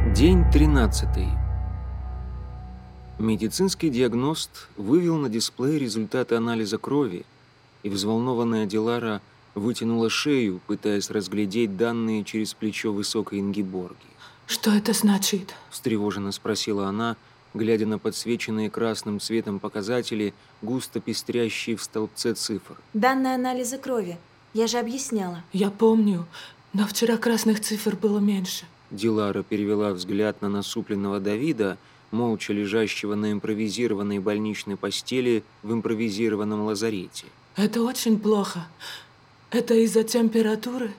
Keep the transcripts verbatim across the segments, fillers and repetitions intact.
День тринадцатый. Медицинский диагност вывел на дисплей результаты анализа крови, и взволнованная Дилара вытянула шею, пытаясь разглядеть данные через плечо высокой Ингеборги. «Что это значит?» – встревоженно спросила она, глядя на подсвеченные красным цветом показатели, густо пестрящие в столбце цифр. Данные анализа крови. Я же объясняла. Я помню, но вчера красных цифр было меньше. Дилара перевела взгляд на насупленного Давида, молча лежащего на импровизированной больничной постели в импровизированном лазарете. Это очень плохо. Это из-за температуры?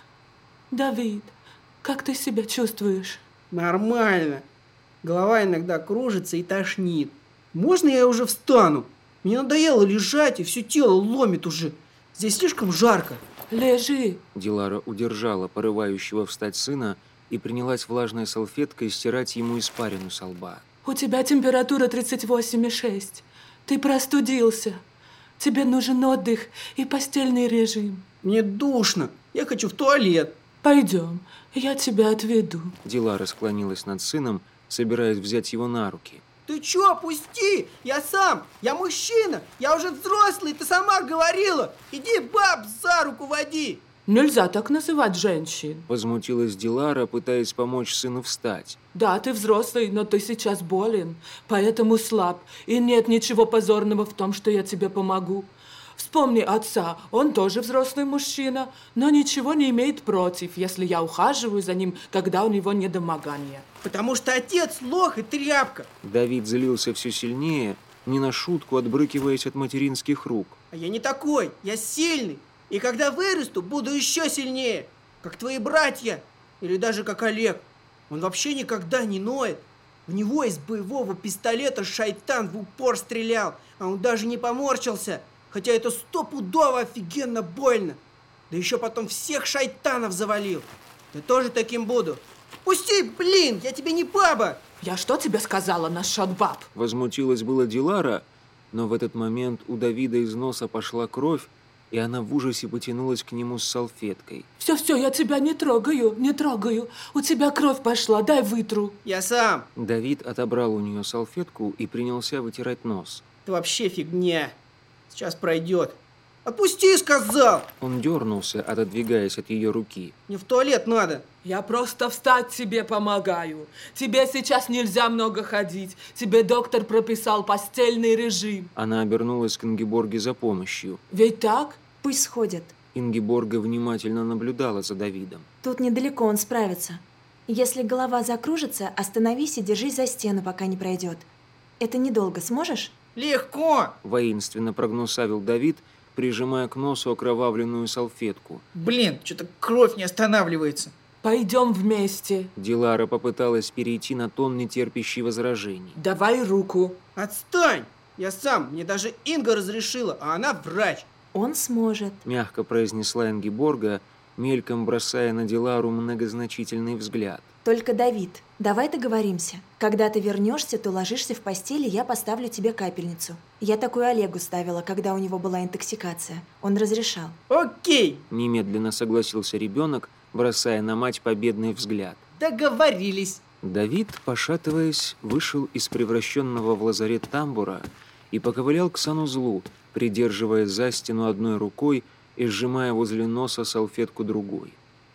Давид, как ты себя чувствуешь? Нормально. Голова иногда кружится и тошнит. Можно я уже встану? Мне надоело лежать, и все тело ломит уже. Здесь слишком жарко. Лежи. Дилара удержала порывающего встать сына и принялась влажной салфеткой стирать ему испарину со лба. У тебя температура тридцать восемь и шесть. Ты простудился. Тебе нужен отдых и постельный режим. Мне душно. Я хочу в туалет. Пойдем, я тебя отведу. Дилара склонилась над сыном, собираясь взять его на руки. Ты чё, пусти! Я сам! Я мужчина! Я уже взрослый, ты сама говорила! Иди баб за руку води! Нельзя так называть женщин. Возмутилась Дилара, пытаясь помочь сыну встать. Да, ты взрослый, но ты сейчас болен, поэтому слаб. И нет ничего позорного в том, что я тебе помогу. Вспомни отца, он тоже взрослый мужчина, но ничего не имеет против, если я ухаживаю за ним, когда у него недомогание. Потому что отец лох и тряпка. Давид злился все сильнее, не на шутку отбрыкиваясь от материнских рук. А я не такой, я сильный. И когда вырасту, буду еще сильнее. Как твои братья. Или даже как Олег. Он вообще никогда не ноет. В него из боевого пистолета шайтан в упор стрелял. А он даже не поморщился. Хотя это стопудово офигенно больно. Да еще потом всех шайтанов завалил. Я тоже таким буду. Пусти, блин, я тебе не баба. Я что тебе сказала насчет баб? Возмутилась была Дилара, но в этот момент у Давида из носа пошла кровь, и она в ужасе потянулась к нему с салфеткой. Все-все, я тебя не трогаю, не трогаю. У тебя кровь пошла, дай вытру. Я сам. Давид отобрал у нее салфетку и принялся вытирать нос. Это вообще фигня. Сейчас пройдет. Отпусти, сказал! Он дернулся, отодвигаясь от ее руки. Мне в туалет надо. Я просто встать тебе помогаю. Тебе сейчас нельзя много ходить. Тебе доктор прописал постельный режим. Она обернулась к Ингеборге за помощью. Ведь так? Пусть сходят. Ингеборга внимательно наблюдала за Давидом. Тут недалеко, он справится. Если голова закружится, остановись и держись за стену, пока не пройдет. Это недолго, сможешь? Легко! Воинственно прогнусавил Давид, прижимая к носу окровавленную салфетку. Блин, что-то кровь не останавливается. Пойдем вместе. Дилара попыталась перейти на тон, не терпящий возражений. Давай руку. Отстань! Я сам, мне даже Инга разрешила, а она врач. Он сможет. Мягко произнесла Ингеборга, мельком бросая на Дилару многозначительный взгляд. Только, Давид, давай договоримся. Когда ты вернешься, то ложишься в постели, я поставлю тебе капельницу. Я такую Олегу ставила, когда у него была интоксикация. Он разрешал. Окей! Немедленно согласился ребенок, бросая на мать победный взгляд. Договорились. Давид, пошатываясь, вышел из превращенного в лазарет тамбура и поковылял к санузлу, придерживая за стену одной рукой и сжимая возле носа салфетку другой.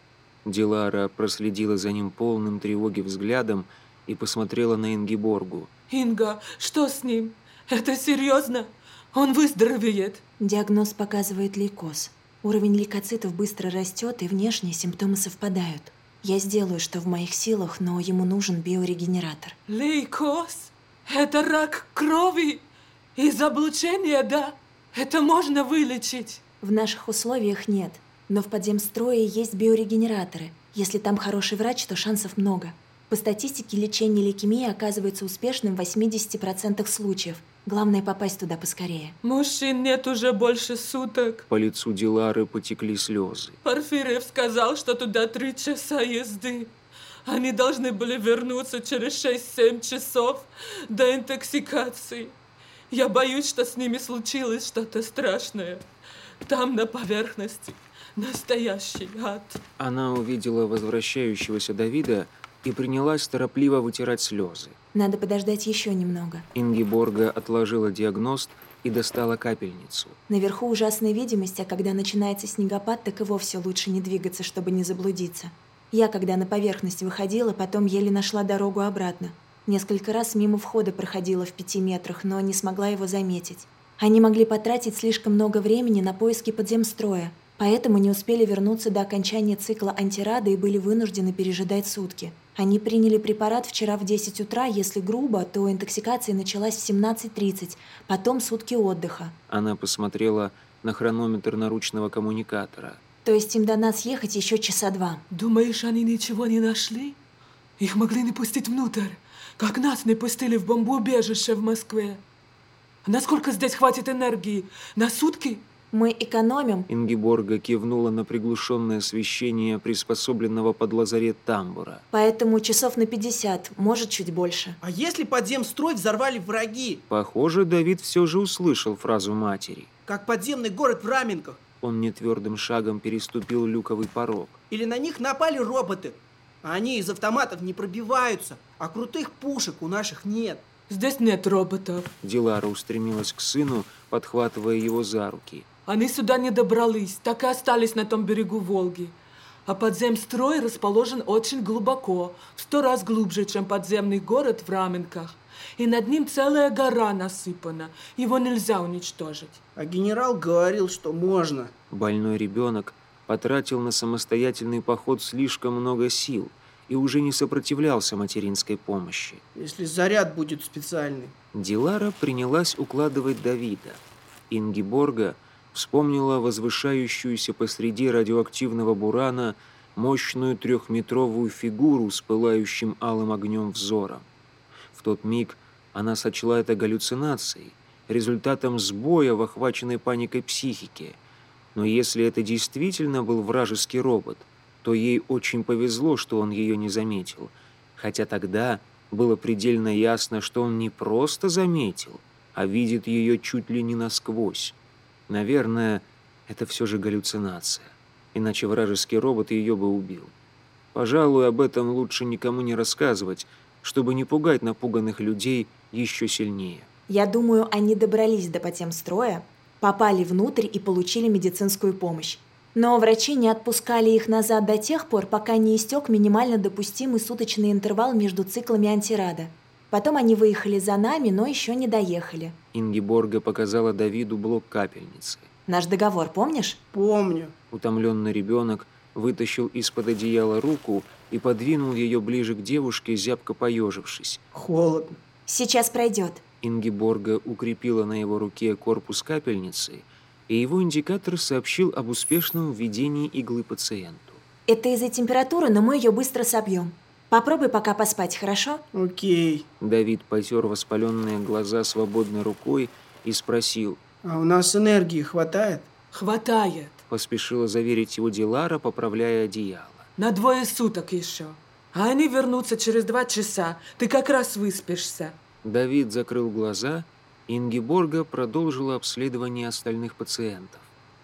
Дилара проследила за ним полным тревоги взглядом и посмотрела на Ингеборгу. Инга, что с ним? Это серьезно? Он выздоровеет? Диагноз показывает лейкоз. Уровень лейкоцитов быстро растет, и внешние симптомы совпадают. Я сделаю, что в моих силах, но ему нужен биорегенератор. Лейкоз? Это рак крови? Из облучения, да? Это можно вылечить? В наших условиях нет. Но в подземстрое есть биорегенераторы. Если там хороший врач, то шансов много. По статистике, лечение лейкемии оказывается успешным в восьмидесяти процентах случаев. Главное попасть туда поскорее. Мужчин нет уже больше суток. По лицу Дилары потекли слезы. Порфирьев сказал, что туда три часа езды. Они должны были вернуться через шесть-семь часов до интоксикации. Я боюсь, что с ними случилось что-то страшное. Там на поверхности настоящий ад. Она увидела возвращающегося Давида и принялась торопливо вытирать слезы. Надо подождать еще немного. Ингеборга отложила диагност и достала капельницу. Наверху ужасная видимость, а когда начинается снегопад, так и вовсе лучше не двигаться, чтобы не заблудиться. Я, когда на поверхность выходила, потом еле нашла дорогу обратно. Несколько раз мимо входа проходила в пяти метрах, но не смогла его заметить. Они могли потратить слишком много времени на поиски подземстроя, поэтому не успели вернуться до окончания цикла антирада и были вынуждены пережидать сутки. Они приняли препарат вчера в десять утра, если грубо, то интоксикация началась в семнадцать тридцать, потом сутки отдыха. Она посмотрела на хронометр наручного коммуникатора. То есть им до нас ехать еще часа два. Думаешь, они ничего не нашли? Их могли не пустить внутрь, как нас не пустили в бомбоубежище в Москве. Насколько здесь хватит энергии? На сутки? Мы экономим. Ингеборга кивнула на приглушенное освещение приспособленного под лазарет тамбура. Поэтому часов на пятьдесят, может, чуть больше. А если подземстрой взорвали враги? Похоже, Давид все же услышал фразу матери. Как подземный город в Раменках. Он нетвердым шагом переступил люковый порог. Или на них напали роботы. А они из автоматов не пробиваются, а крутых пушек у наших нет. Здесь нет роботов. Дилара устремилась к сыну, подхватывая его за руки. Они сюда не добрались, так и остались на том берегу Волги. А подземстрой расположен очень глубоко, в сто раз глубже, чем подземный город в Раменках. И над ним целая гора насыпана. Его нельзя уничтожить. А генерал говорил, что можно. Больной ребенок потратил на самостоятельный поход слишком много сил и уже не сопротивлялся материнской помощи. Если заряд будет специальный. Дилара принялась укладывать Давида. Ингеборга вспомнила возвышающуюся посреди радиоактивного бурана мощную трехметровую фигуру с пылающим алым огнем взором. В тот миг она сочла это галлюцинацией, результатом сбоя в охваченной паникой психике. Но если это действительно был вражеский робот, то ей очень повезло, что он ее не заметил. Хотя тогда было предельно ясно, что он не просто заметил, а видит ее чуть ли не насквозь. Наверное, это все же галлюцинация, иначе вражеский робот ее бы убил. Пожалуй, об этом лучше никому не рассказывать, чтобы не пугать напуганных людей еще сильнее. Я думаю, они добрались до подземстроя, попали внутрь и получили медицинскую помощь. Но врачи не отпускали их назад до тех пор, пока не истек минимально допустимый суточный интервал между циклами антирада. Потом они выехали за нами, но еще не доехали. Ингеборга показала Давиду блок капельницы. Наш договор, помнишь? Помню. Утомленный ребенок вытащил из-под одеяла руку и подвинул ее ближе к девушке, зябко поежившись. Холодно. Сейчас пройдет. Ингеборга укрепила на его руке корпус капельницы, и его индикатор сообщил об успешном введении иглы пациенту. Это из-за температуры, но мы ее быстро собьем. Попробуй пока поспать, хорошо? Окей. Давид потер воспаленные глаза свободной рукой и спросил. А у нас энергии хватает? Хватает. Поспешила заверить его Дилара, поправляя одеяло. На двое суток еще. А они вернутся через два часа. Ты как раз выспишься. Давид закрыл глаза, и Ингеборга продолжила обследование остальных пациентов.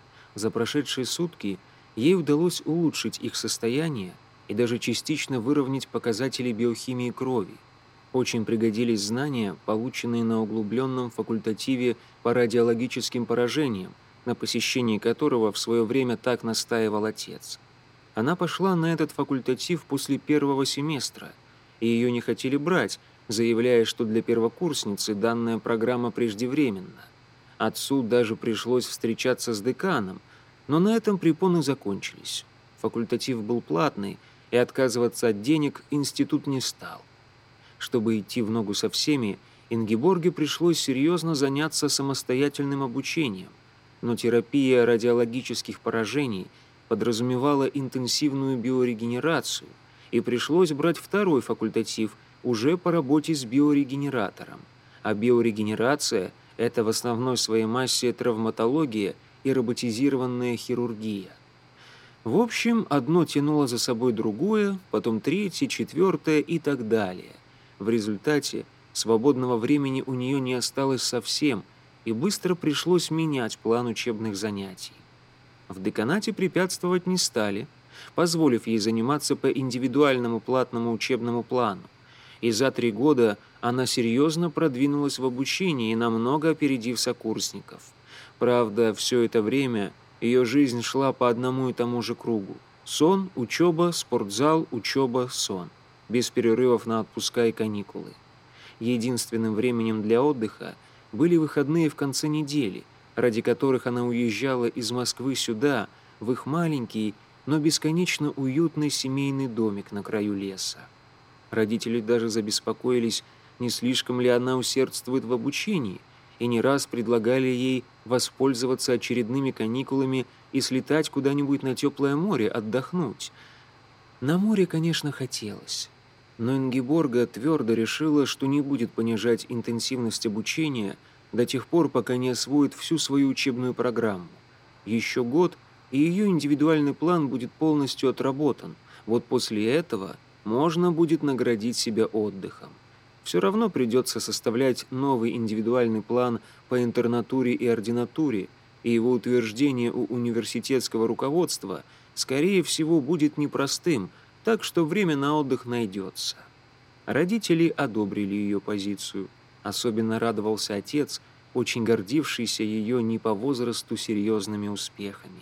За прошедшие сутки ей удалось улучшить их состояние и даже частично выровнять показатели биохимии крови. Очень пригодились знания, полученные на углубленном факультативе по радиологическим поражениям, на посещении которого в свое время так настаивал отец. Она пошла на этот факультатив после первого семестра, и ее не хотели брать, заявляя, что для первокурсницы данная программа преждевременна. Отцу даже пришлось встречаться с деканом, но на этом препоны закончились. Факультатив был платный, и отказываться от денег институт не стал. Чтобы идти в ногу со всеми, Ингеборге пришлось серьезно заняться самостоятельным обучением, но терапия радиологических поражений подразумевала интенсивную биорегенерацию, и пришлось брать второй факультатив уже по работе с биорегенератором. А биорегенерация – это в основной своей массе травматология и роботизированная хирургия. В общем, одно тянуло за собой другое, потом третье, четвертое и так далее. В результате свободного времени у нее не осталось совсем, и быстро пришлось менять план учебных занятий. В деканате препятствовать не стали, позволив ей заниматься по индивидуальному платному учебному плану. И за три года она серьезно продвинулась в обучении, намного опередив сокурсников. Правда, все это время ее жизнь шла по одному и тому же кругу. Сон, учеба, спортзал, учеба, сон. Без перерывов на отпуска и каникулы. Единственным временем для отдыха были выходные в конце недели, ради которых она уезжала из Москвы сюда, в их маленький, но бесконечно уютный семейный домик на краю леса. Родители даже забеспокоились, не слишком ли она усердствует в обучении, и не раз предлагали ей воспользоваться очередными каникулами и слетать куда-нибудь на теплое море, отдохнуть. На море, конечно, хотелось. Но Ингеборга твердо решила, что не будет понижать интенсивность обучения до тех пор, пока не освоит всю свою учебную программу. Еще год, и ее индивидуальный план будет полностью отработан. Вот после этого можно будет наградить себя отдыхом. Все равно придется составлять новый индивидуальный план по интернатуре и ординатуре, и его утверждение у университетского руководства, скорее всего, будет непростым, так что время на отдых найдется. Родители одобрили ее позицию. Особенно радовался отец, очень гордившийся ее не по возрасту серьезными успехами.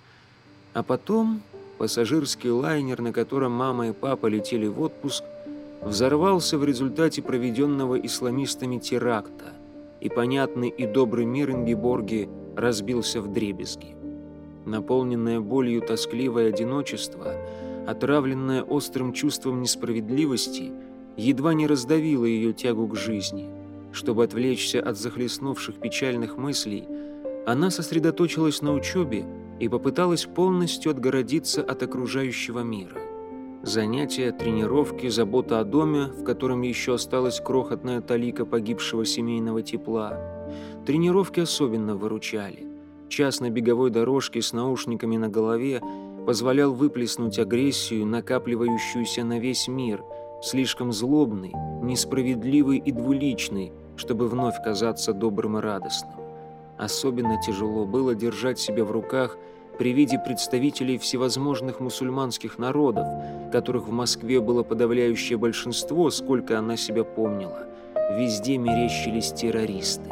А потом пассажирский лайнер, на котором мама и папа летели в отпуск, взорвался в результате проведенного исламистами теракта, и понятный и добрый мир Ингеборги разбился вдребезги. Наполненное болью тоскливое одиночество, отравленное острым чувством несправедливости, едва не раздавило ее тягу к жизни. Чтобы отвлечься от захлестнувших печальных мыслей, она сосредоточилась на учебе и попыталась полностью отгородиться от окружающего мира. Занятия, тренировки, забота о доме, в котором еще осталась крохотная талика погибшего семейного тепла. Тренировки особенно выручали. Час на беговой дорожке с наушниками на голове позволял выплеснуть агрессию, накапливающуюся на весь мир, слишком злобный, несправедливый и двуличный, чтобы вновь казаться добрым и радостным. Особенно тяжело было держать себя в руках при виде представителей всевозможных мусульманских народов, которых в Москве было подавляющее большинство, сколько она себя помнила. Везде мерещились террористы.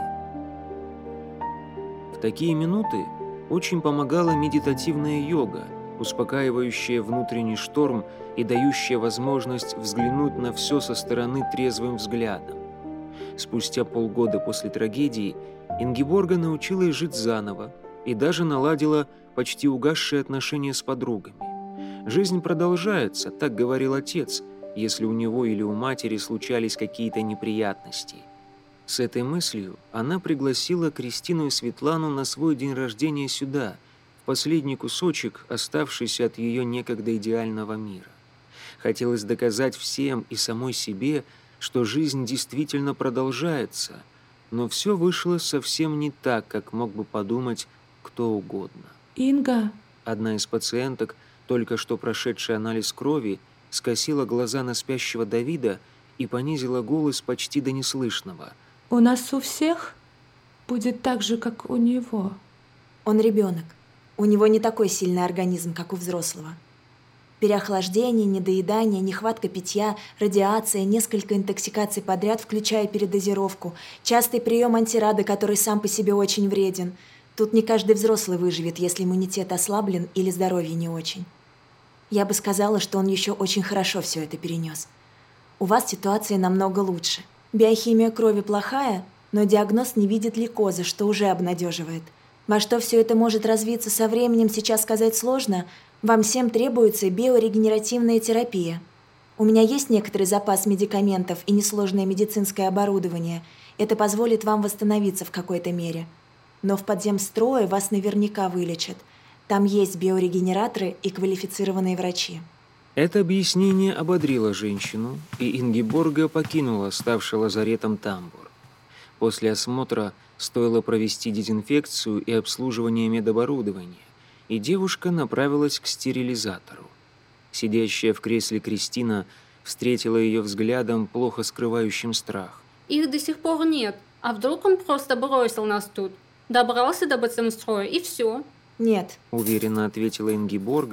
В такие минуты очень помогала медитативная йога, успокаивающая внутренний шторм и дающая возможность взглянуть на все со стороны трезвым взглядом. Спустя полгода после трагедии Ингеборга научилась жить заново и даже наладила почти угасшие отношения с подругами. Жизнь продолжается, так говорил отец, если у него или у матери случались какие-то неприятности. С этой мыслью она пригласила Кристину и Светлану на свой день рождения сюда, в последний кусочек, оставшийся от ее некогда идеального мира. Хотелось доказать всем и самой себе, что жизнь действительно продолжается, но все вышло совсем не так, как мог бы подумать кто угодно. Инга. Одна из пациенток, только что прошедшая анализ крови, скосила глаза на спящего Давида и понизила голос почти до неслышного. У нас у всех будет так же, как у него. Он ребенок. У него не такой сильный организм, как у взрослого. Переохлаждение, недоедание, нехватка питья, радиация, несколько интоксикаций подряд, включая передозировку, частый прием антирады, который сам по себе очень вреден. Тут не каждый взрослый выживет, если иммунитет ослаблен или здоровье не очень. Я бы сказала, что он еще очень хорошо все это перенес. У вас ситуация намного лучше. Биохимия крови плохая, но диагноз не видит лейкозы, что уже обнадеживает. Во что все это может развиться со временем, сейчас сказать сложно. Вам всем требуется биорегенеративная терапия. У меня есть некоторый запас медикаментов и несложное медицинское оборудование. Это позволит вам восстановиться в какой-то мере. Но в подземстрое вас наверняка вылечат. Там есть биорегенераторы и квалифицированные врачи. Это объяснение ободрило женщину, и Ингеборга покинула ставший лазаретом тамбур. После осмотра стоило провести дезинфекцию и обслуживание медоборудования, и девушка направилась к стерилизатору. Сидящая в кресле Кристина встретила ее взглядом, плохо скрывающим страх. Их до сих пор нет. А вдруг он просто бросил нас тут? Добрался до подземстроя и все. Нет. Уверенно ответила Ингеборга,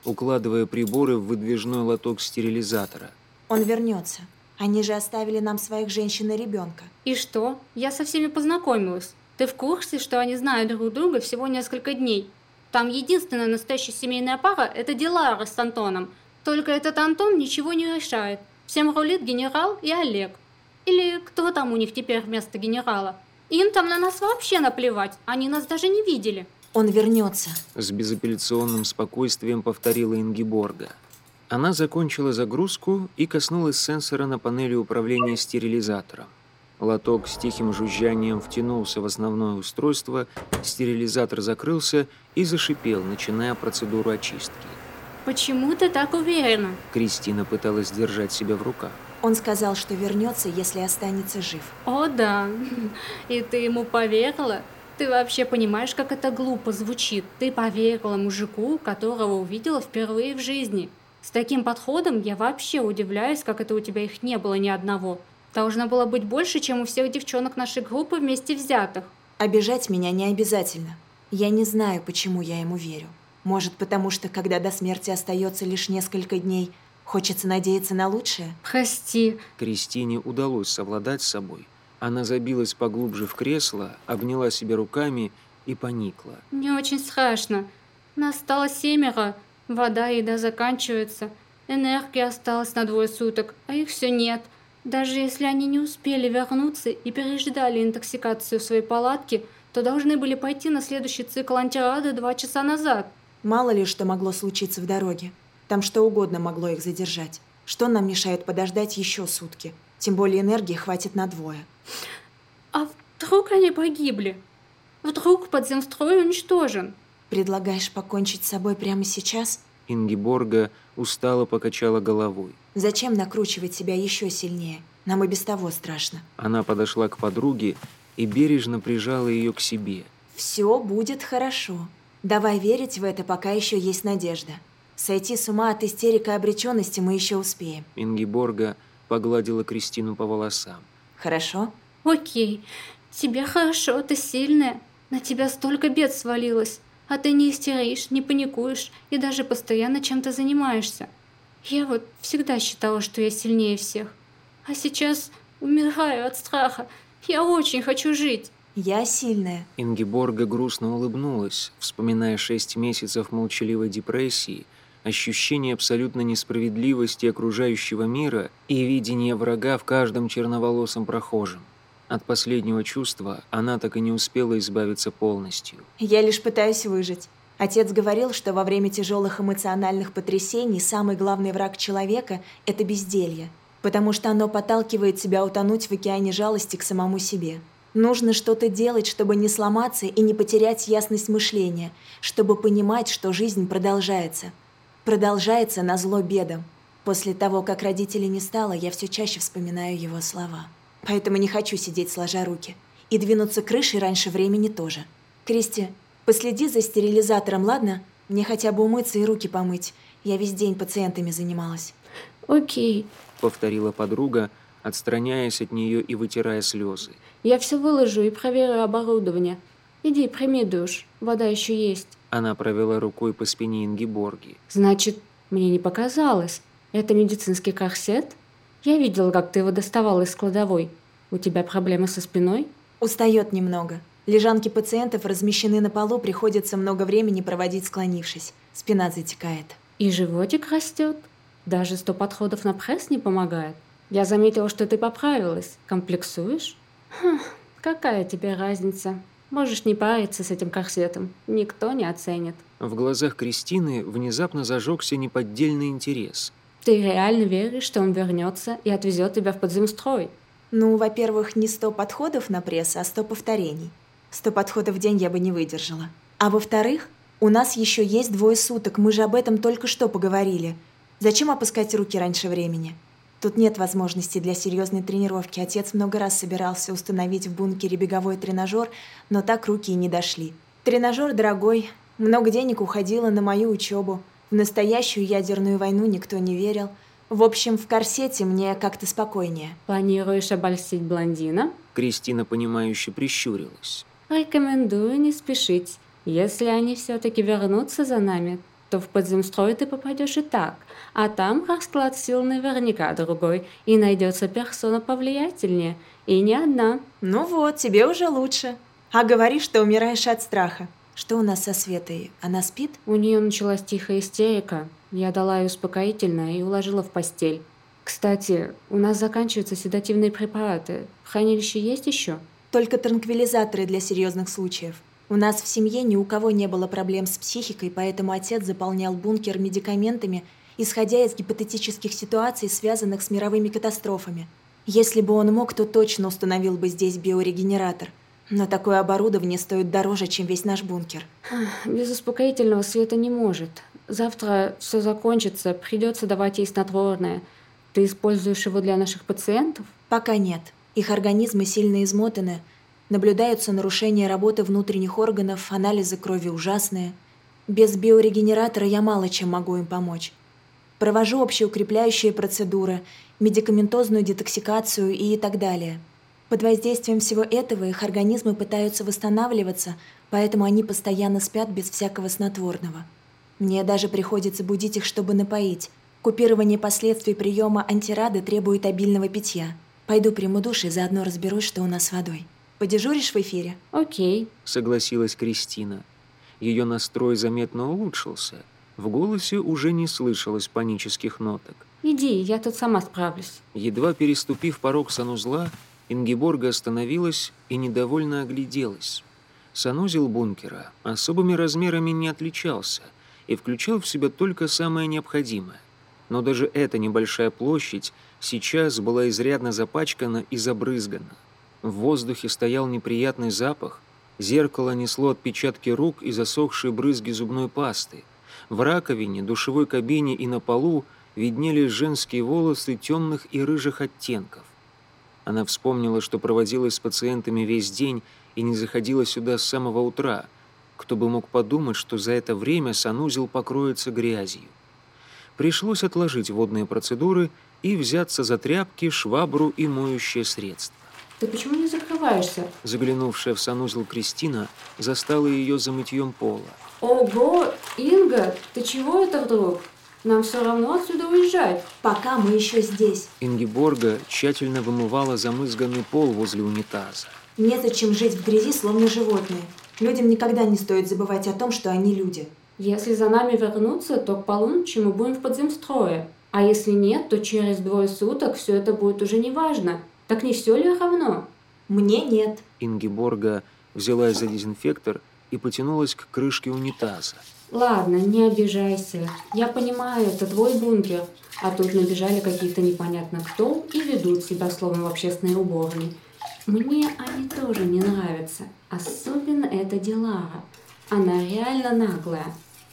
укладывая приборы в выдвижной лоток стерилизатора. Он вернется. Они же оставили нам своих женщин и ребенка. И что? Я со всеми познакомилась. Ты в курсе, что они знают друг друга всего несколько дней? Там единственная настоящая семейная пара – это Дилара с Антоном. Только этот Антон ничего не решает. Всем рулит генерал и Олег. Или кто там у них теперь вместо генерала? Им там на нас вообще наплевать. Они нас даже не видели. Он вернется. С безапелляционным спокойствием повторила Ингеборга. Она закончила загрузку и коснулась сенсора на панели управления стерилизатором. Лоток с тихим жужжанием втянулся в основное устройство, стерилизатор закрылся и зашипел, начиная процедуру очистки. Почему ты так уверена? Кристина пыталась держать себя в руках. Он сказал, что вернется, если останется жив. О, да. И ты ему поверила? Ты вообще понимаешь, как это глупо звучит? Ты поверила мужику, которого увидела впервые в жизни. С таким подходом я вообще удивляюсь, как это у тебя их не было ни одного. Должно было быть больше, чем у всех девчонок нашей группы вместе взятых. Обижать меня не обязательно. Я не знаю, почему я ему верю. Может, потому что, когда до смерти остается лишь несколько дней, хочется надеяться на лучшее? Прости. Кристине удалось совладать с собой. Она забилась поглубже в кресло, обняла себя руками и поникла. Мне очень страшно. Нас стало семеро. Вода и еда заканчиваются. Энергия осталась на двое суток, а их все нет. Даже если они не успели вернуться и переждали интоксикацию в своей палатке, то должны были пойти на следующий цикл антирады два часа назад. Мало ли что могло случиться в дороге. Там что угодно могло их задержать. Что нам мешает подождать еще сутки? Тем более энергии хватит на двое. А вдруг они погибли? Вдруг подземстрой уничтожен? Предлагаешь покончить с собой прямо сейчас? Ингеборга устало покачала головой. Зачем накручивать себя еще сильнее? Нам и без того страшно. Она подошла к подруге и бережно прижала ее к себе. Все будет хорошо. Давай верить в это, пока еще есть надежда. Сойти с ума от истерики и обреченности мы еще успеем. Ингеборга погладила Кристину по волосам. Хорошо? Окей. Тебе хорошо, ты сильная. На тебя столько бед свалилось. А ты не истеришь, не паникуешь и даже постоянно чем-то занимаешься. Я вот всегда считала, что я сильнее всех. А сейчас умираю от страха. Я очень хочу жить. Я сильная. Ингеборга грустно улыбнулась, вспоминая шесть месяцев молчаливой депрессии, ощущение абсолютной несправедливости окружающего мира и видение врага в каждом черноволосом прохожем. От последнего чувства она так и не успела избавиться полностью. Я лишь пытаюсь выжить. Отец говорил, что во время тяжелых эмоциональных потрясений самый главный враг человека – это безделье, потому что оно подталкивает тебя утонуть в океане жалости к самому себе. Нужно что-то делать, чтобы не сломаться и не потерять ясность мышления, чтобы понимать, что жизнь продолжается. Продолжается назло бедам. После того, как родителей не стало, я все чаще вспоминаю его слова. Поэтому не хочу сидеть сложа руки. И двинуться крышей раньше времени тоже. Кристи, последи за стерилизатором, ладно? Мне хотя бы умыться и руки помыть. Я весь день пациентами занималась. Окей. Повторила подруга, отстраняясь от нее и вытирая слезы. Я все выложу и проверю оборудование. Иди, прими душ. Вода еще есть. Она провела рукой по спине Ингеборги. Значит, мне не показалось. Это медицинский корсет? Я видела, как ты его доставала из кладовой. У тебя проблемы со спиной? Устает немного. Лежанки пациентов размещены на полу, приходится много времени проводить склонившись. Спина затекает. И животик растет. Даже сто подходов на пресс не помогает. Я заметила, что ты поправилась. Комплексуешь? Хм, какая тебе разница? Можешь не париться с этим корсетом. Никто не оценит. В глазах Кристины внезапно зажегся неподдельный интерес. Ты реально веришь, что он вернется и отвезет тебя в подземстрой? Ну, во-первых, не сто подходов на пресс, а сто повторений. Сто подходов в день я бы не выдержала. А во-вторых, у нас еще есть двое суток, мы же об этом только что поговорили. Зачем опускать руки раньше времени? Тут нет возможности для серьезной тренировки. Отец много раз собирался установить в бункере беговой тренажер, но так руки и не дошли. Тренажер дорогой, много денег уходило на мою учебу. В настоящую ядерную войну никто не верил. В общем, в корсете мне как-то спокойнее. Планируешь обольстить блондина? Кристина, понимающе прищурилась. Рекомендую не спешить. Если они все-таки вернутся за нами, что в подземстрой ты попадешь и так, а там расклад сил наверняка другой, и найдется персона повлиятельнее, и не одна. Ну вот, тебе уже лучше. А говоришь, что умираешь от страха. Что у нас со Светой? Она спит? У нее началась тихая истерика. Я дала ей успокоительное и уложила в постель. Кстати, у нас заканчиваются седативные препараты. В хранилище есть еще? Только транквилизаторы для серьезных случаев. У нас в семье ни у кого не было проблем с психикой, поэтому отец заполнял бункер медикаментами, исходя из гипотетических ситуаций, связанных с мировыми катастрофами. Если бы он мог, то точно установил бы здесь биорегенератор. Но такое оборудование стоит дороже, чем весь наш бункер. Без успокоительного Света не может. Завтра все закончится, придется давать ей снотворное. Ты используешь его для наших пациентов? Пока нет. Их организмы сильно измотаны. Наблюдаются нарушения работы внутренних органов, анализы крови ужасные. Без биорегенератора я мало чем могу им помочь. Провожу общеукрепляющие процедуры, медикаментозную детоксикацию и так далее. Под воздействием всего этого их организмы пытаются восстанавливаться, поэтому они постоянно спят без всякого снотворного. Мне даже приходится будить их, чтобы напоить. Купирование последствий приема антирады требует обильного питья. Пойду приму душ и заодно разберусь, что у нас с водой. Подежуришь в эфире? Окей. Согласилась Кристина. Ее настрой заметно улучшился. В голосе уже не слышалось панических ноток. Иди, я тут сама справлюсь. Едва переступив порог санузла, Ингеборга остановилась и недовольно огляделась. Санузел бункера особыми размерами не отличался и включал в себя только самое необходимое. Но даже эта небольшая площадь сейчас была изрядно запачкана и забрызгана. В воздухе стоял неприятный запах, зеркало несло отпечатки рук и засохшие брызги зубной пасты. В раковине, душевой кабине и на полу виднелись женские волосы темных и рыжих оттенков. Она вспомнила, что проводилась с пациентами весь день и не заходила сюда с самого утра. Кто бы мог подумать, что за это время санузел покроется грязью. Пришлось отложить водные процедуры и взяться за тряпки, швабру и моющее средство. Ты почему не закрываешься? Заглянувшая в санузел Кристина застала ее за мытьем пола. Ого, Инга, ты чего это вдруг? Нам все равно отсюда уезжать. Пока мы еще здесь. Ингеборга тщательно вымывала замызганный пол возле унитаза. Незачем жить в грязи, словно животные. Людям никогда не стоит забывать о том, что они люди. Если за нами вернуться, то к полуночи мы будем в подземстрое. А если нет, то через двое суток все это будет уже неважно. Так не все ли равно? Мне нет. Ингеборга взялась за дезинфектор и потянулась к крышке унитаза. Ладно, не обижайся. Я понимаю, это твой бункер. А тут набежали какие-то непонятно кто и ведут себя словно в общественной уборной. Мне они тоже не нравятся. Особенно эта Дилара. Она реально наглая.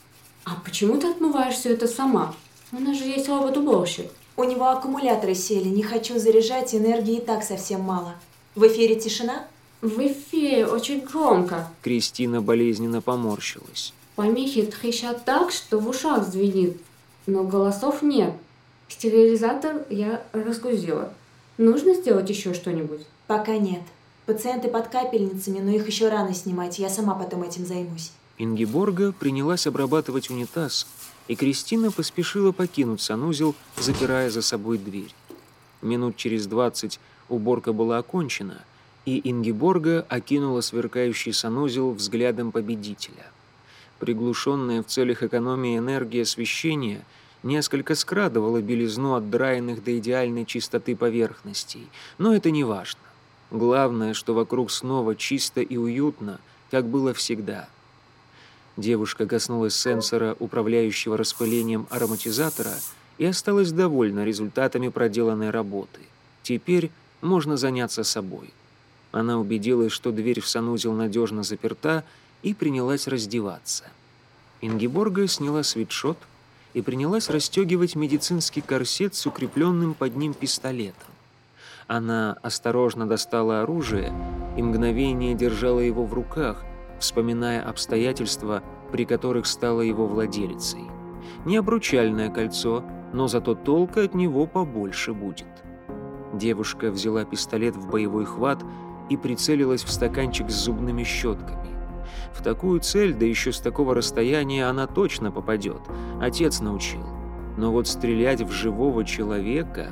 А почему ты отмываешь все это сама? У нас же есть робот-уборщик. У него аккумуляторы сели, не хочу заряжать, энергии и так совсем мало. В эфире тишина? В эфире очень громко. Кристина болезненно поморщилась. Помехи трещат так, что в ушах звенит, но голосов нет. Стерилизатор я разгрузила. Нужно сделать еще что-нибудь? Пока нет. Пациенты под капельницами, но их еще рано снимать, я сама потом этим займусь. Ингеборга принялась обрабатывать унитаз, и Кристина поспешила покинуть санузел, запирая за собой дверь. Минут через двадцать уборка была окончена, и Ингеборга окинула сверкающий санузел взглядом победителя. Приглушенная в целях экономии энергии освещения несколько скрадывала белизну отдраенных до идеальной чистоты поверхностей, но это не важно. Главное, что вокруг снова чисто и уютно, как было всегда. Девушка коснулась сенсора, управляющего распылением ароматизатора, и осталась довольна результатами проделанной работы. Теперь можно заняться собой. Она убедилась, что дверь в санузел надежно заперта, и принялась раздеваться. Ингеборга сняла свитшот и принялась расстегивать медицинский корсет с укрепленным под ним пистолетом. Она осторожно достала оружие и мгновение держала его в руках, вспоминая обстоятельства, при которых стала его владелицей. Не обручальное кольцо, но зато толка от него побольше будет. Девушка взяла пистолет в боевой хват и прицелилась в стаканчик с зубными щетками. В такую цель, да еще с такого расстояния, она точно попадет. Отец научил. Но вот стрелять в живого человека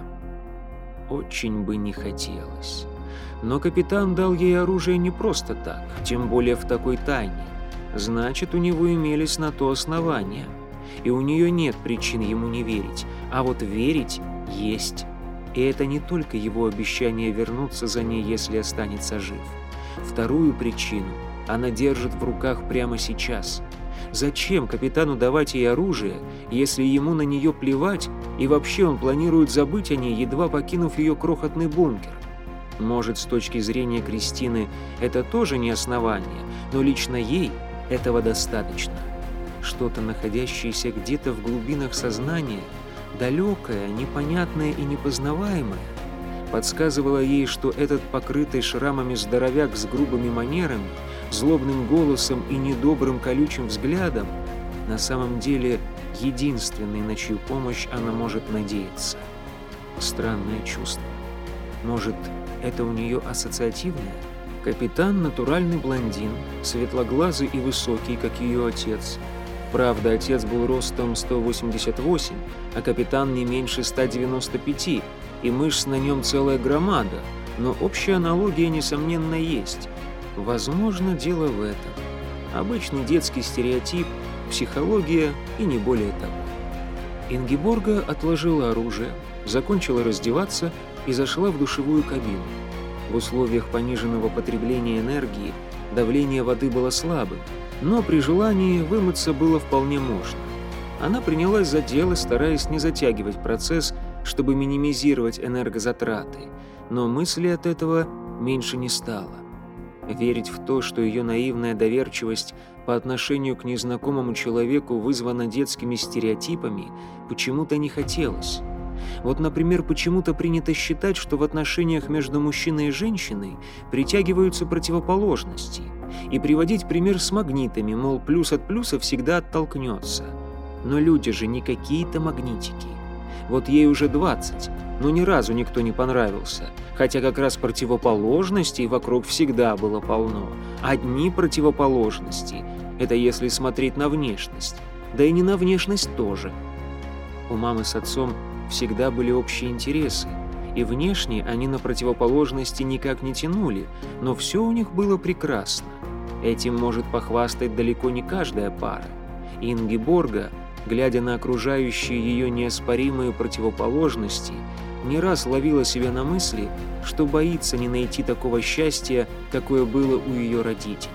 очень бы не хотелось. Но капитан дал ей оружие не просто так, тем более в такой тайне. Значит, у него имелись на то основания. И у нее нет причин ему не верить, а вот верить есть. И это не только его обещание вернуться за ней, если останется жив. Вторую причину она держит в руках прямо сейчас. Зачем капитану давать ей оружие, если ему на нее плевать, и вообще он планирует забыть о ней, едва покинув ее крохотный бункер? Может, с точки зрения Кристины это тоже не основание, но лично ей этого достаточно. Что-то, находящееся где-то в глубинах сознания, далекое, непонятное и непознаваемое, подсказывало ей, что этот покрытый шрамами здоровяк с грубыми манерами, злобным голосом и недобрым колючим взглядом на самом деле единственный, на чью помощь она может надеяться. Странное чувство. Может, это у нее ассоциативное? Капитан – натуральный блондин, светлоглазый и высокий, как ее отец. Правда, отец был ростом сто восемьдесят восемь, а капитан не меньше ста девяноста пяти, и мышц на нем целая громада, но общая аналогия, несомненно, есть. Возможно, дело в этом. Обычный детский стереотип, психология и не более того. Ингеборга отложила оружие, закончила раздеваться и зашла в душевую кабину. В условиях пониженного потребления энергии давление воды было слабым, но при желании вымыться было вполне можно. Она принялась за дело, стараясь не затягивать процесс, чтобы минимизировать энергозатраты, но мысли от этого меньше не стало. Верить в то, что ее наивная доверчивость по отношению к незнакомому человеку вызвана детскими стереотипами, почему-то не хотелось. Вот, например, почему-то принято считать, что в отношениях между мужчиной и женщиной притягиваются противоположности, и приводить пример с магнитами, мол, плюс от плюса всегда оттолкнется. Но люди же не какие-то магнитики. Вот ей уже двадцать, но ни разу никто не понравился, хотя как раз противоположностей вокруг всегда было полно. Одни противоположности – это если смотреть на внешность, да и не на внешность тоже. У мамы с отцом всегда были общие интересы, и внешне они на противоположности никак не тянули, но все у них было прекрасно. Этим может похвастать далеко не каждая пара. Ингеборга, глядя на окружающие ее неоспоримые противоположности, не раз ловила себя на мысли, что боится не найти такого счастья, какое было у ее родителей.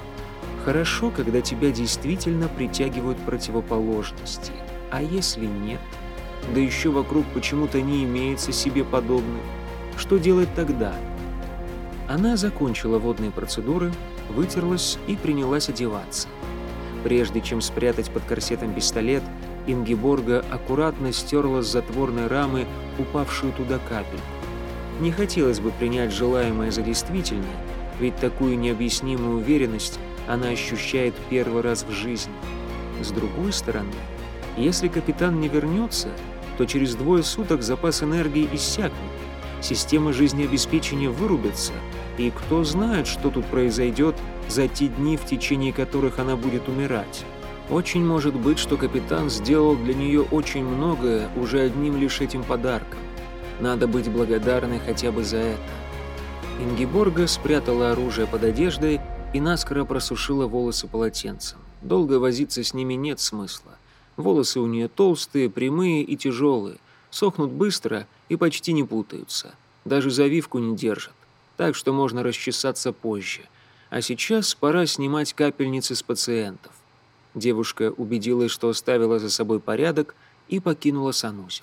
Хорошо, когда тебя действительно притягивают противоположности, а если нет? Да еще вокруг почему-то не имеется себе подобных. Что делать тогда? Она закончила водные процедуры, вытерлась и принялась одеваться. Прежде чем спрятать под корсетом пистолет, Ингеборга аккуратно стерла с затворной рамы упавшую туда капельку. Не хотелось бы принять желаемое за действительное, ведь такую необъяснимую уверенность она ощущает первый раз в жизни. С другой стороны, если капитан не вернется, то через двое суток запас энергии иссякнет, системы жизнеобеспечения вырубятся, и кто знает, что тут произойдет за те дни, в течение которых она будет умирать. Очень может быть, что капитан сделал для нее очень многое уже одним лишь этим подарком. Надо быть благодарной хотя бы за это. Ингеборга спрятала оружие под одеждой и наскоро просушила волосы полотенцем. Долго возиться с ними нет смысла. Волосы у нее толстые, прямые и тяжелые, сохнут быстро и почти не путаются. Даже завивку не держат, так что можно расчесаться позже. А сейчас пора снимать капельницы с пациентов. Девушка убедилась, что оставила за собой порядок, и покинула санузел.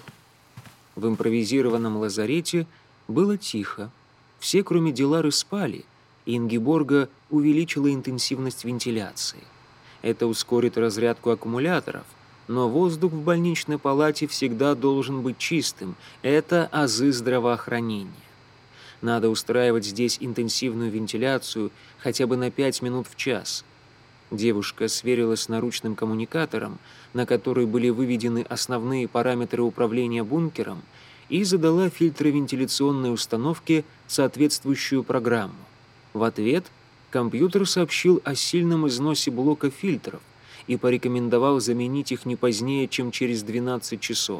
В импровизированном лазарете было тихо. Все, кроме Дилары, спали, и Ингеборга увеличила интенсивность вентиляции. Это ускорит разрядку аккумуляторов, но воздух в больничной палате всегда должен быть чистым. Это азы здравоохранения. Надо устраивать здесь интенсивную вентиляцию хотя бы на пять минут в час. Девушка сверилась с наручным коммуникатором, на который были выведены основные параметры управления бункером, и задала фильтровентиляционной установке соответствующую программу. В ответ Компьютер сообщил о сильном износе блока фильтров и порекомендовал заменить их не позднее, чем через двенадцать часов.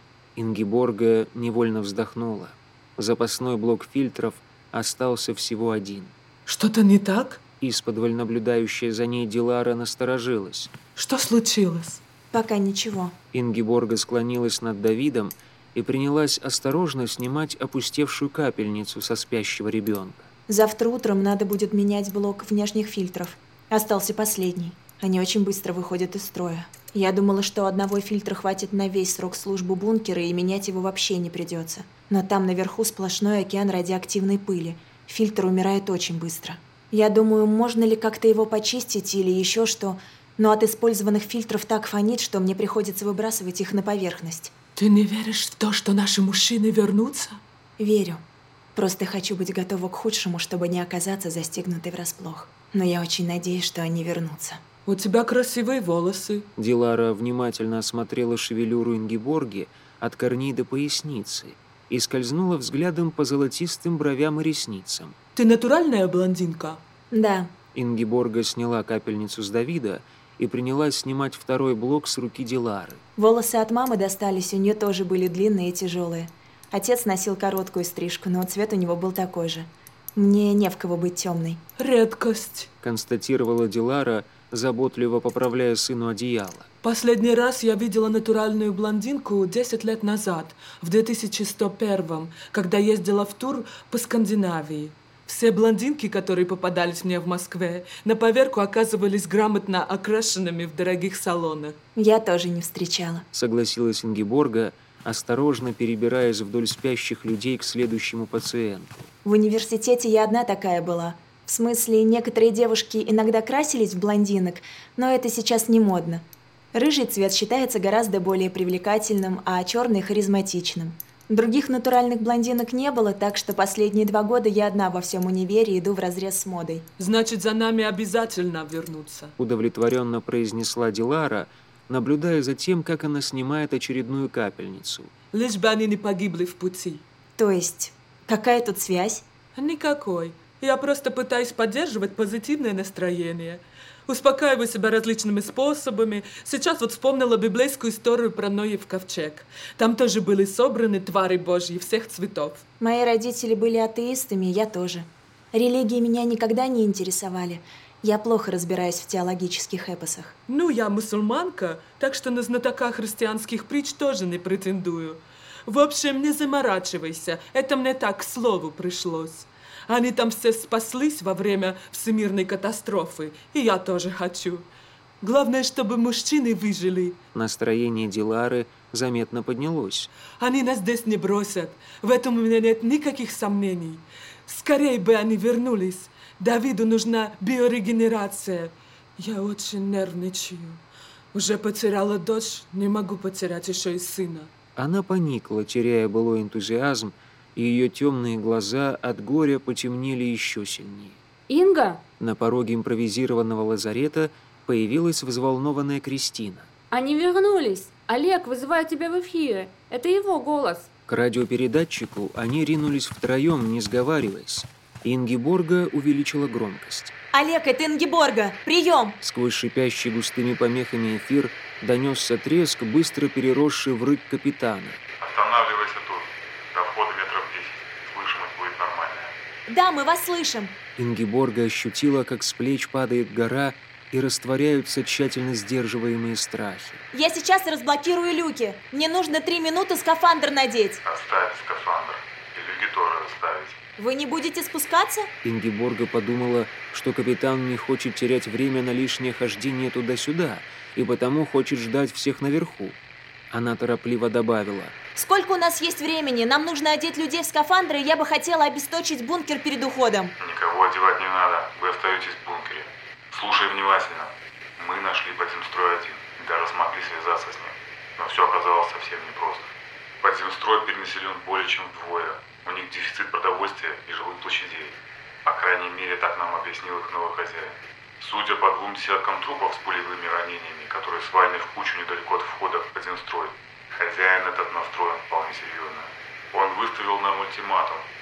Ингеборга невольно вздохнула. Запасной блок фильтров остался всего один. Что-то не так? Исподволь наблюдающая за ней Дилара насторожилась. Что случилось? Пока ничего. Ингеборга склонилась над Давидом и принялась осторожно снимать опустевшую капельницу со спящего ребенка. Завтра утром надо будет менять блок внешних фильтров. Остался последний. Они очень быстро выходят из строя. Я думала, что одного фильтра хватит на весь срок службы бункера и менять его вообще не придется. Но там наверху сплошной океан радиоактивной пыли. Фильтр умирает очень быстро. Я думаю, можно ли как-то его почистить или еще что, но от использованных фильтров так фонит, что мне приходится выбрасывать их на поверхность. Ты не веришь в то, что наши мужчины вернутся? Верю. Просто хочу быть готова к худшему, чтобы не оказаться застигнутой врасплох. Но я очень надеюсь, что они вернутся. У тебя красивые волосы. Дилара внимательно осмотрела шевелюру Ингеборги от корней до поясницы и скользнула взглядом по золотистым бровям и ресницам. Ты натуральная блондинка? Да. Ингеборга сняла капельницу с Давида и принялась снимать второй блок с руки Дилары. Волосы от мамы достались, у нее тоже были длинные и тяжелые. Отец носил короткую стрижку, но цвет у него был такой же. Мне не в кого быть темной. Редкость, констатировала Дилара, заботливо поправляя сыну одеяло. Последний раз я видела натуральную блондинку десять лет назад, в две тысячи сто первом, когда ездила в тур по Скандинавии. Все блондинки, которые попадались мне в Москве, на поверку оказывались грамотно окрашенными в дорогих салонах. Я тоже не встречала. Согласилась Ингеборга, осторожно перебираясь вдоль спящих людей к следующему пациенту. В университете я одна такая была. В смысле, некоторые девушки иногда красились в блондинок, но это сейчас не модно. Рыжий цвет считается гораздо более привлекательным, а черный – харизматичным. Других натуральных блондинок не было, так что последние два года я одна во всем универе иду вразрез с модой. Значит, за нами обязательно вернутся. Удовлетворенно произнесла Дилара, наблюдая за тем, как она снимает очередную капельницу. Лишь бы они не погибли в пути. То есть, какая тут связь? Никакой. Я просто пытаюсь поддерживать позитивное настроение. Успокаиваю себя различными способами. Сейчас вот вспомнила библейскую историю про Ноев ковчег. Там тоже были собраны твари божьи всех цветов. Мои родители были атеистами, я тоже. Религии меня никогда не интересовали. Я плохо разбираюсь в теологических эпосах. Ну, я мусульманка, так что на знатока христианских притч тоже не претендую. В общем, не заморачивайся, это мне так к слову пришлось. Они там все спаслись во время всемирной катастрофы, и я тоже хочу. Главное, чтобы мужчины выжили. Настроение Дилары заметно поднялось. Они нас здесь не бросят, в этом у меня нет никаких сомнений. Скорее бы они вернулись. Давиду нужна биорегенерация. Я очень нервничаю. Уже потеряла дочь, не могу потерять еще и сына. Она поникла, теряя былой энтузиазм, и ее темные глаза от горя потемнели еще сильнее. Инга? На пороге импровизированного лазарета появилась взволнованная Кристина. Они вернулись. Олег вызывает тебя в эфире. Это его голос. К радиопередатчику они ринулись втроем, не сговариваясь. Ингеборга увеличила громкость. Олег, это Ингеборга! Прием! Сквозь шипящий густыми помехами эфир донесся треск, быстро переросший в рык капитана. Останавливайся тут. До входа метров десять. Слышимость будет нормальная. Да, мы вас слышим. Ингеборга ощутила, как с плеч падает гора и растворяются тщательно сдерживаемые страхи. Я сейчас разблокирую люки. Мне нужно три минуты скафандр надеть. Оставь скафандр. И люки тоже оставить. Вы не будете спускаться? Ингеборга подумала, что капитан не хочет терять время на лишнее хождение туда-сюда, и потому хочет ждать всех наверху. Она торопливо добавила. Сколько у нас есть времени? Нам нужно одеть людей в скафандры, и я бы хотела обесточить бункер перед уходом. Никого одевать не надо. Вы остаетесь в бункере. Слушай внимательно. Мы нашли Подземстрой один. Даже смогли связаться с ним. Но все оказалось совсем непросто. Подземстрой перенаселен более чем вдвое. У них дефицит продовольствия и жилых площадей. По крайней мере, так нам объяснил их новый хозяин. Судя по двум десяткам трупов с пулевыми ранениями, которые свалены в кучу недалеко от входа в Подземстрой, хозяин этот настроен вполне серьезно. Он выставил нам ультиматум.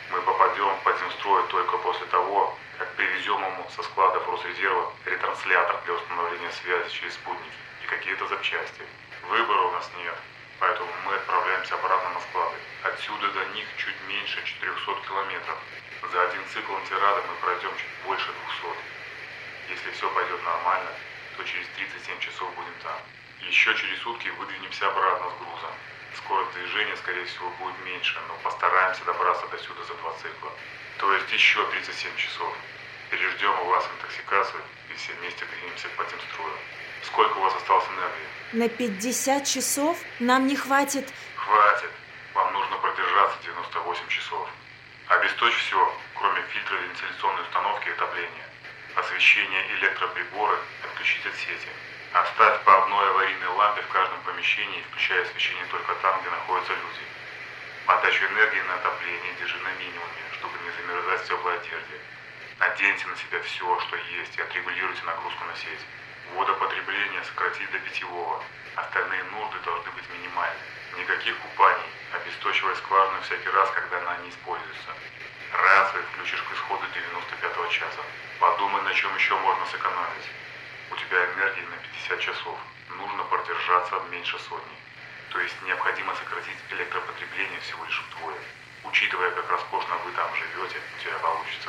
Мы попадем в подземстрой только после того, как привезем ему со складов Росрезерва ретранслятор для установления связи через спутники и какие-то запчасти. Выбора у нас нет, поэтому мы отправляемся обратно на склады. Отсюда до них чуть меньше четырехсот километров. За один цикл антирада мы пройдем чуть больше двухсот. Если все пойдет нормально, то через тридцать семь часов будем там. Еще через сутки выдвинемся обратно с грузом. Скорость движения, скорее всего, будет меньше, но постараемся добраться до сюда за два цикла. То есть еще тридцать семь часов. Переждем у вас интоксикацию и все вместе двинемся к подземстрою. Сколько у вас осталось энергии? На пятьдесят часов нам не хватит... Хватит. Вам нужно продержаться девяносто восемь часов. Обесточь все, кроме фильтра вентиляционной установки и отопления. Освещение и электроприборы отключить от сети. Оставь по одной аварийной лампе в каждом помещении, включая освещение только там, где находятся люди. Подачу энергии на отопление держи на минимуме, чтобы не замерзать в теплой одежде. Наденьте на себя все, что есть, и отрегулируйте нагрузку на сеть. Водопотребление сократить до питьевого. Остальные нужды должны быть минимальны. Никаких купаний, обесточивая скважину всякий раз, когда она не используется. Рацию включишь к исходу девяносто пятого часа. Подумай, на чем еще можно сэкономить. У тебя энергии на пятьдесят часов. Нужно продержаться меньше сотни. То есть необходимо сократить электропотребление всего лишь вдвое. Учитывая, как роскошно вы там живете, у тебя получится.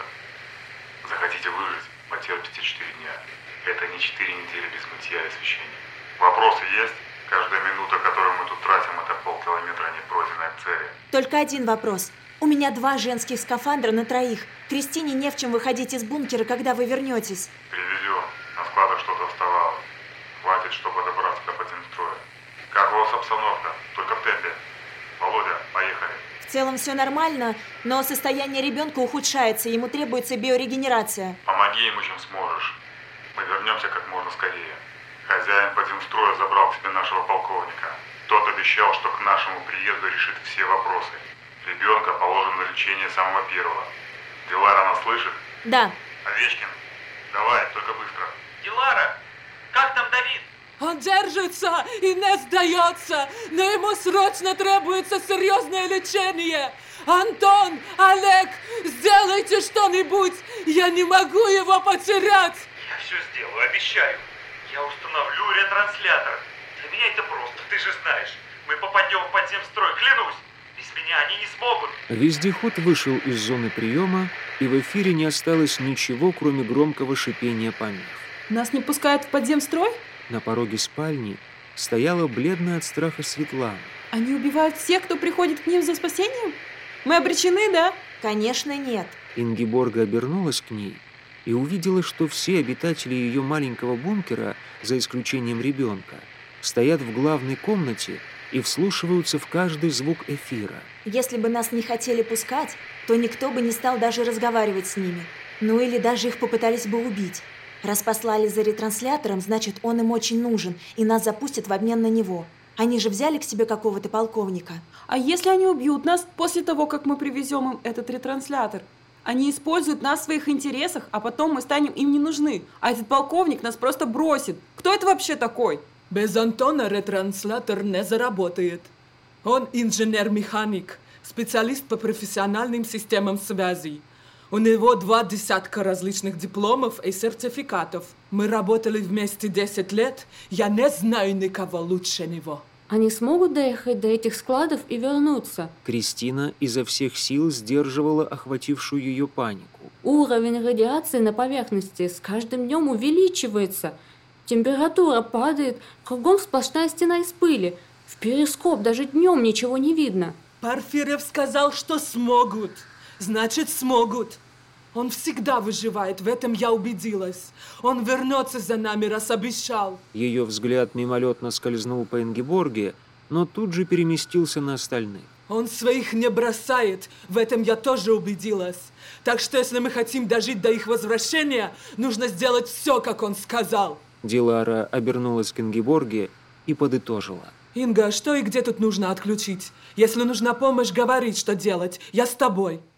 Захотите выжить, потерпите четыре дня. Это не четыре недели без мытья и освещения. Вопросы есть? Каждая минута, которую мы тут тратим, это полкилометра, не пройденная к цели. Только один вопрос. У меня два женских скафандра на троих. Кристине не в чем выходить из бункера, когда вы вернетесь. Привезем. На складах что-то оставалось. Хватит, чтобы добраться до подземстроя. Как у вас обстановка? Только в темпе. Володя, поехали. В целом все нормально, но состояние ребенка ухудшается, ему требуется биорегенерация. Помоги ему, чем сможешь. Мы вернемся как можно скорее. Хозяин подземстроя забрал к себе нашего полковника. Тот обещал, что к нашему приезду решит все вопросы. Ребенка положим на лечение самого первого. Дилара нас слышит? Да. Овечкин, давай, только быстро. Дилара, как там Давид? Он держится и не сдается, но ему срочно требуется серьезное лечение. Антон, Олег, сделайте что-нибудь, я не могу его потерять. Я все сделаю, обещаю. Я установлю ретранслятор. Для меня это просто, ты же знаешь. Мы попадем в подземстрой, клянусь. Без меня они не смогут. Вездеход вышел из зоны приема, и в эфире не осталось ничего, кроме громкого шипения помех. Нас не пускают в подземстрой? На пороге спальни стояла бледная от страха Светлана. Они убивают всех, кто приходит к ним за спасением? Мы обречены, да? Конечно, нет. Ингеборга обернулась к ней и увидела, что все обитатели ее маленького бункера, за исключением ребенка, стоят в главной комнате и вслушиваются в каждый звук эфира. Если бы нас не хотели пускать, то никто бы не стал даже разговаривать с ними. Ну или даже их попытались бы убить. Раз послали за ретранслятором, значит, он им очень нужен, и нас запустят в обмен на него. Они же взяли к себе какого-то полковника. А если они убьют нас после того, как мы привезем им этот ретранслятор? Они используют нас в своих интересах, а потом мы станем им не нужны. А этот полковник нас просто бросит. Кто это вообще такой? Без Антона ретранслятор не заработает. Он инженер-механик, специалист по профессиональным системам связи. У него два десятка различных дипломов и сертификатов. Мы работали вместе десять лет, я не знаю никого лучше него. Они смогут доехать до этих складов и вернуться? Кристина изо всех сил сдерживала охватившую ее панику. Уровень радиации на поверхности с каждым днем увеличивается. Температура падает, кругом сплошная стена из пыли. В перископ даже днем ничего не видно. Порфирьев сказал, что смогут. Значит, смогут. Он всегда выживает, в этом я убедилась. Он вернется за нами, раз обещал. Ее взгляд мимолетно скользнул по Ингеборге, но тут же переместился на остальных. Он своих не бросает, в этом я тоже убедилась. Так что, если мы хотим дожить до их возвращения, нужно сделать все, как он сказал. Дилара обернулась к Ингеборге и подытожила. Инга, что и где тут нужно отключить? Если нужна помощь, говори, что делать. Я с тобой.